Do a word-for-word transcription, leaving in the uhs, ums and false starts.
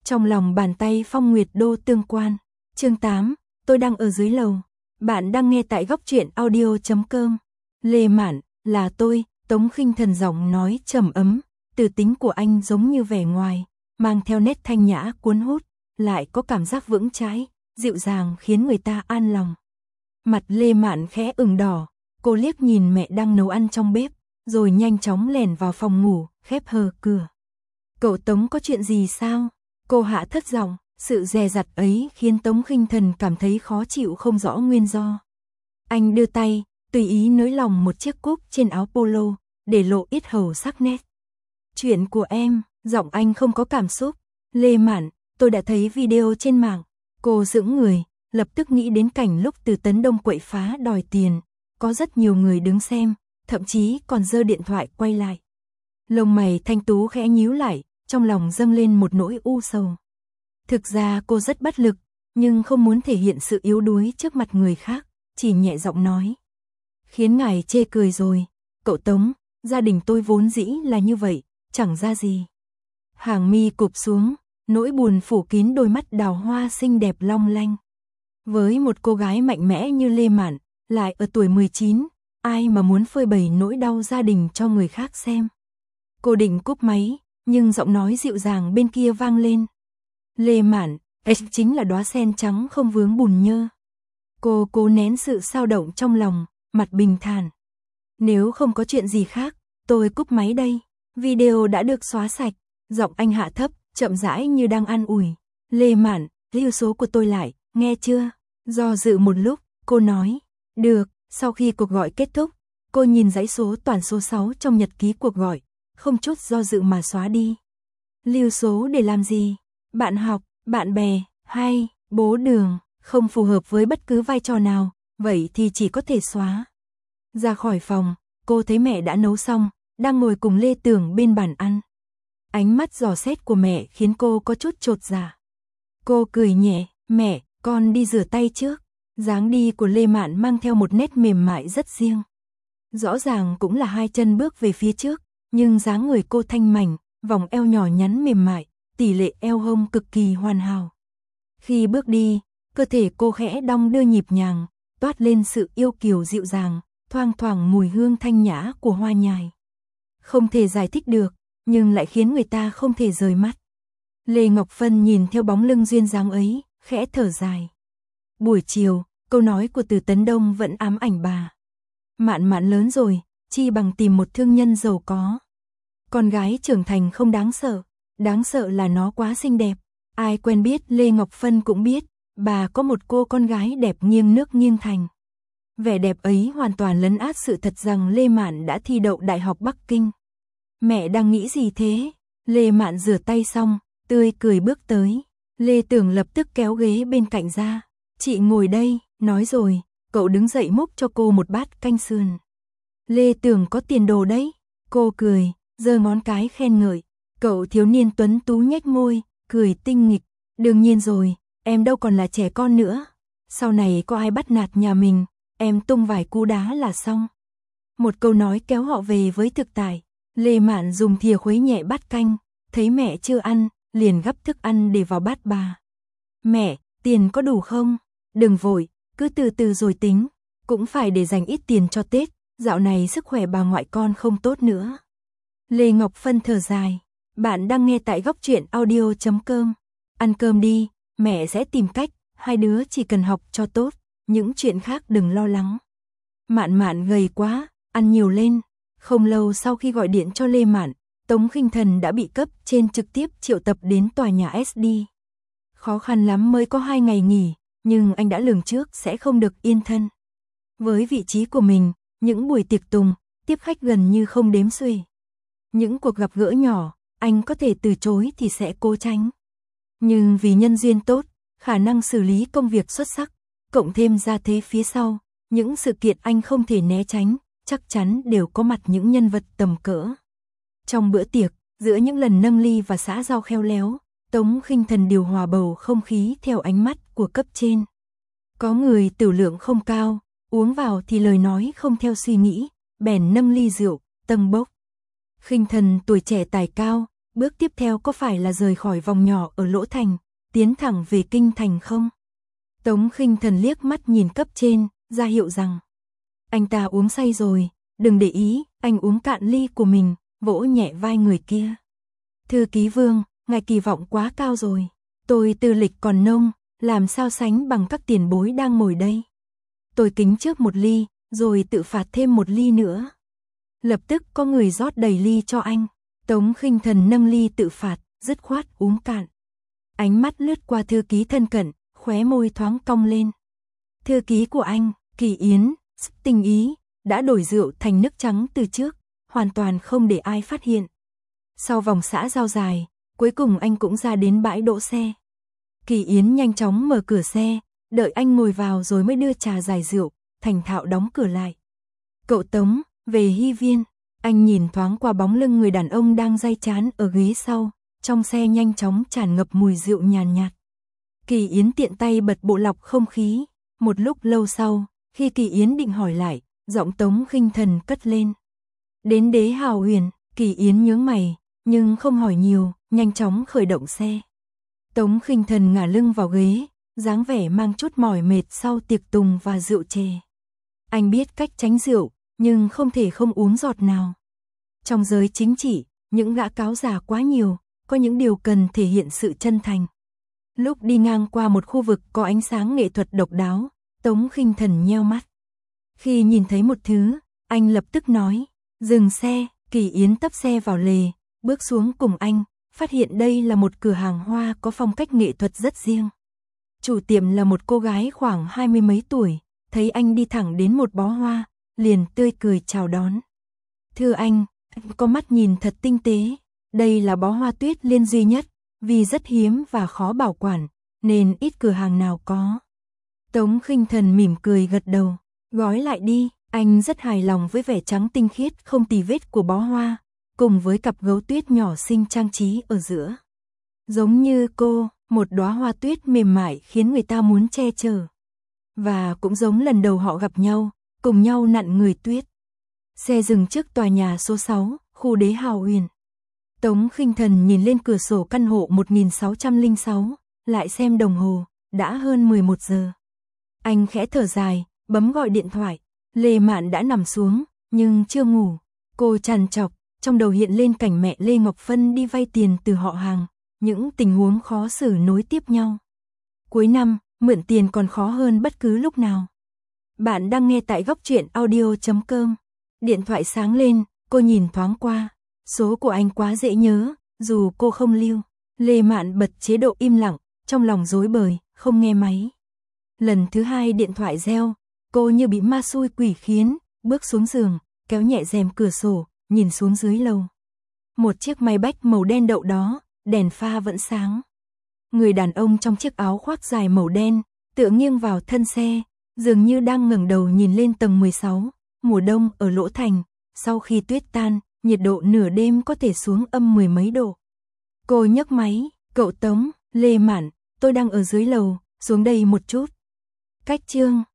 Trong lòng bàn tay Phong Nguyệt Đô tương quan. Chương tám, tôi đang ở dưới lầu. Bạn đang nghe tại góc truyện audio chấm com. Lê Mạn, là tôi, Tống Khinh Thần giọng nói trầm ấm, từ tính của anh giống như vẻ ngoài, mang theo nét thanh nhã cuốn hút, lại có cảm giác vững chãi, dịu dàng khiến người ta an lòng. Mặt Lê Mạn khẽ ửng đỏ, cô liếc nhìn mẹ đang nấu ăn trong bếp, rồi nhanh chóng lẻn vào phòng ngủ, khép hờ cửa. Cậu Tống có chuyện gì sao? Cô hạ thấp giọng, sự dè dặt ấy khiến Tống Khinh Thần cảm thấy khó chịu không rõ nguyên do. Anh đưa tay, tùy ý nới lỏng một chiếc cúc trên áo polo, để lộ yết hầu sắc nét. Chuyện của em, giọng anh không có cảm xúc. Lê Mạn, tôi đã thấy video trên mạng. Cô sững người, lập tức nghĩ đến cảnh lúc Từ Tấn Đông quậy phá đòi tiền. Có rất nhiều người đứng xem, thậm chí còn giơ điện thoại quay lại. Lông mày thanh tú khẽ nhíu lại, trong lòng dâng lên một nỗi u sầu. Thực ra cô rất bất lực, nhưng không muốn thể hiện sự yếu đuối trước mặt người khác, chỉ nhẹ giọng nói. Khiến ngài chê cười rồi, cậu Tống, gia đình tôi vốn dĩ là như vậy, chẳng ra gì. Hàng mi cụp xuống, nỗi buồn phủ kín đôi mắt đào hoa xinh đẹp long lanh. Với một cô gái mạnh mẽ như Lê Mạn, lại ở tuổi mười chín, ai mà muốn phơi bày nỗi đau gia đình cho người khác xem. Cô định cúp máy, nhưng giọng nói dịu dàng bên kia vang lên. Lê Mạn, ấy chính là đóa sen trắng không vướng bùn nhơ. Cô cố nén sự xao động trong lòng, mặt bình thản. Nếu không có chuyện gì khác, tôi cúp máy đây. Video đã được xóa sạch. Giọng anh hạ thấp, chậm rãi như đang an ủi. Lê Mạn, lưu số của tôi lại, nghe chưa? Do dự một lúc, cô nói. Được. Sau khi cuộc gọi kết thúc, cô nhìn dãy số toàn số sáu trong nhật ký cuộc gọi, không chút do dự mà xóa đi. Lưu số để làm gì? Bạn học, bạn bè, hay bố đường, không phù hợp với bất cứ vai trò nào, vậy thì chỉ có thể xóa. Ra khỏi phòng, cô thấy mẹ đã nấu xong, đang ngồi cùng Lê Tưởng bên bàn ăn. Ánh mắt dò xét của mẹ khiến cô có chút chột dạ. Cô cười nhẹ, mẹ, con đi rửa tay trước. Dáng đi của Lê Mạn mang theo một nét mềm mại rất riêng. Rõ ràng cũng là hai chân bước về phía trước, nhưng dáng người cô thanh mảnh, vòng eo nhỏ nhắn mềm mại, tỷ lệ eo hông cực kỳ hoàn hảo. Khi bước đi, cơ thể cô khẽ đong đưa nhịp nhàng, toát lên sự yêu kiều dịu dàng, thoang thoảng mùi hương thanh nhã của hoa nhài. Không thể giải thích được, nhưng lại khiến người ta không thể rời mắt. Lê Ngọc Phân nhìn theo bóng lưng duyên dáng ấy, khẽ thở dài. Buổi chiều, câu nói của Từ Tấn Đông vẫn ám ảnh bà. Mạn Mạn lớn rồi, chi bằng tìm một thương nhân giàu có. Con gái trưởng thành không đáng sợ, đáng sợ là nó quá xinh đẹp. Ai quen biết Lê Ngọc Phân cũng biết, bà có một cô con gái đẹp nghiêng nước nghiêng thành. Vẻ đẹp ấy hoàn toàn lấn át sự thật rằng Lê Mạn đã thi đậu Đại học Bắc Kinh. Mẹ đang nghĩ gì thế? Lê Mạn rửa tay xong, tươi cười bước tới. Lê Tưởng lập tức kéo ghế bên cạnh ra. Chị ngồi đây, nói rồi, cậu đứng dậy múc cho cô một bát canh sườn. Lê Tưởng có tiền đồ đấy. Cô cười, giơ ngón cái khen ngợi. Cậu thiếu niên tuấn tú nhếch môi, cười tinh nghịch. Đương nhiên rồi, em đâu còn là trẻ con nữa. Sau này có ai bắt nạt nhà mình, em tung vài cú đá là xong. Một câu nói kéo họ về với thực tại. Lê Mạn dùng thìa khuấy nhẹ bát canh, thấy mẹ chưa ăn, liền gắp thức ăn để vào bát bà. Mẹ, tiền có đủ không? Đừng vội, cứ từ từ rồi tính, cũng phải để dành ít tiền cho Tết, dạo này sức khỏe bà ngoại con không tốt nữa. Lê Ngọc Phân thở dài, bạn đang nghe tại góc truyện audio chấm com. Ăn cơm đi, mẹ sẽ tìm cách, hai đứa chỉ cần học cho tốt, những chuyện khác đừng lo lắng. Mạn Mạn gầy quá, ăn nhiều lên. Không lâu sau khi gọi điện cho Lê Mạn, Tống Khinh Thần đã bị cấp trên trực tiếp triệu tập đến tòa nhà ét đê. Khó khăn lắm mới có hai ngày nghỉ, nhưng anh đã lường trước sẽ không được yên thân. Với vị trí của mình, những buổi tiệc tùng, tiếp khách gần như không đếm xuể. Những cuộc gặp gỡ nhỏ, anh có thể từ chối thì sẽ cố tránh. Nhưng vì nhân duyên tốt, khả năng xử lý công việc xuất sắc, cộng thêm gia thế phía sau, những sự kiện anh không thể né tránh, chắc chắn đều có mặt những nhân vật tầm cỡ. Trong bữa tiệc, giữa những lần nâng ly và xã giao khéo léo, Tống Khinh Thần điều hòa bầu không khí theo ánh mắt của cấp trên. Có người tửu lượng không cao, uống vào thì lời nói không theo suy nghĩ, bèn nâng ly rượu, tâng bốc. Khinh Thần tuổi trẻ tài cao, bước tiếp theo có phải là rời khỏi vòng nhỏ ở Lỗ Thành, tiến thẳng về kinh thành không? Tống Khinh Thần liếc mắt nhìn cấp trên, ra hiệu rằng anh ta uống say rồi, đừng để ý, anh uống cạn ly của mình, vỗ nhẹ vai người kia. Thư ký Vương, ngài kỳ vọng quá cao rồi, tôi tư lịch còn nông, làm sao sánh bằng các tiền bối đang ngồi đây. Tôi kính trước một ly, rồi tự phạt thêm một ly nữa. Lập tức có người rót đầy ly cho anh. Tống Khinh Thần nâng ly tự phạt, dứt khoát uống cạn. Ánh mắt lướt qua thư ký thân cận, khóe môi thoáng cong lên. Thư ký của anh, Kỳ Yến, tình ý, đã đổi rượu thành nước trắng từ trước, hoàn toàn không để ai phát hiện. Sau vòng xã giao dài, cuối cùng anh cũng ra đến bãi đỗ xe. Kỳ Yến nhanh chóng mở cửa xe, đợi anh ngồi vào rồi mới đưa trà giải rượu, thành thạo đóng cửa lại. Cậu Tống, về Hy Viên. Anh nhìn thoáng qua bóng lưng người đàn ông đang day chán ở ghế sau, trong xe nhanh chóng tràn ngập mùi rượu nhàn nhạt. Kỳ Yến tiện tay bật bộ lọc không khí, một lúc lâu sau, khi Kỳ Yến định hỏi lại, giọng Tống Khinh Thần cất lên. Đến Đế Hào Huyền, Kỳ Yến nhướng mày, nhưng không hỏi nhiều, nhanh chóng khởi động xe. Tống Khinh Thần ngả lưng vào ghế, dáng vẻ mang chút mỏi mệt sau tiệc tùng và rượu chè. Anh biết cách tránh rượu, nhưng không thể không uống giọt nào. Trong giới chính trị, những gã cáo già quá nhiều, có những điều cần thể hiện sự chân thành. Lúc đi ngang qua một khu vực có ánh sáng nghệ thuật độc đáo, Tống Khinh Thần nheo mắt. Khi nhìn thấy một thứ, anh lập tức nói, dừng xe. Kỳ Yến tấp xe vào lề, bước xuống cùng anh, phát hiện đây là một cửa hàng hoa có phong cách nghệ thuật rất riêng. Chủ tiệm là một cô gái khoảng hai mươi mấy tuổi, thấy anh đi thẳng đến một bó hoa, liền tươi cười chào đón. Thưa anh, anh có mắt nhìn thật tinh tế, đây là bó hoa tuyết liên duy nhất, vì rất hiếm và khó bảo quản, nên ít cửa hàng nào có. Tống Khinh Thần mỉm cười gật đầu, gói lại đi. Anh rất hài lòng với vẻ trắng tinh khiết không tì vết của bó hoa, cùng với cặp gấu tuyết nhỏ xinh trang trí ở giữa. Giống như cô, một đóa hoa tuyết mềm mại khiến người ta muốn che chở. Và cũng giống lần đầu họ gặp nhau, cùng nhau nặn người tuyết. Xe dừng trước tòa nhà số sáu, khu Đế Hào Huyền. Tống Khinh Thần nhìn lên cửa sổ căn hộ một nghìn sáu trăm lẻ sáu, lại xem đồng hồ, đã hơn mười một giờ. Anh khẽ thở dài, bấm gọi điện thoại. Lê Mạn đã nằm xuống, nhưng chưa ngủ. Cô trằn trọc, trong đầu hiện lên cảnh mẹ Lê Ngọc Phân đi vay tiền từ họ hàng, những tình huống khó xử nối tiếp nhau. Cuối năm, mượn tiền còn khó hơn bất cứ lúc nào. Bạn đang nghe tại góc truyện audio chấm com. Điện thoại sáng lên, cô nhìn thoáng qua. Số của anh quá dễ nhớ, dù cô không lưu. Lê Mạn bật chế độ im lặng, trong lòng rối bời, không nghe máy. Lần thứ hai điện thoại reo. Cô như bị ma xui quỷ khiến, bước xuống giường, kéo nhẹ rèm cửa sổ, nhìn xuống dưới lầu. Một chiếc Maybach màu đen đậu đó, đèn pha vẫn sáng. Người đàn ông trong chiếc áo khoác dài màu đen, tựa nghiêng vào thân xe, dường như đang ngẩng đầu nhìn lên tầng mười sáu, mùa đông ở Lỗ Thành, sau khi tuyết tan, nhiệt độ nửa đêm có thể xuống âm mười mấy độ. Cô nhấc máy, cậu Tống, Lê Mạn, tôi đang ở dưới lầu, xuống đây một chút. Cách chương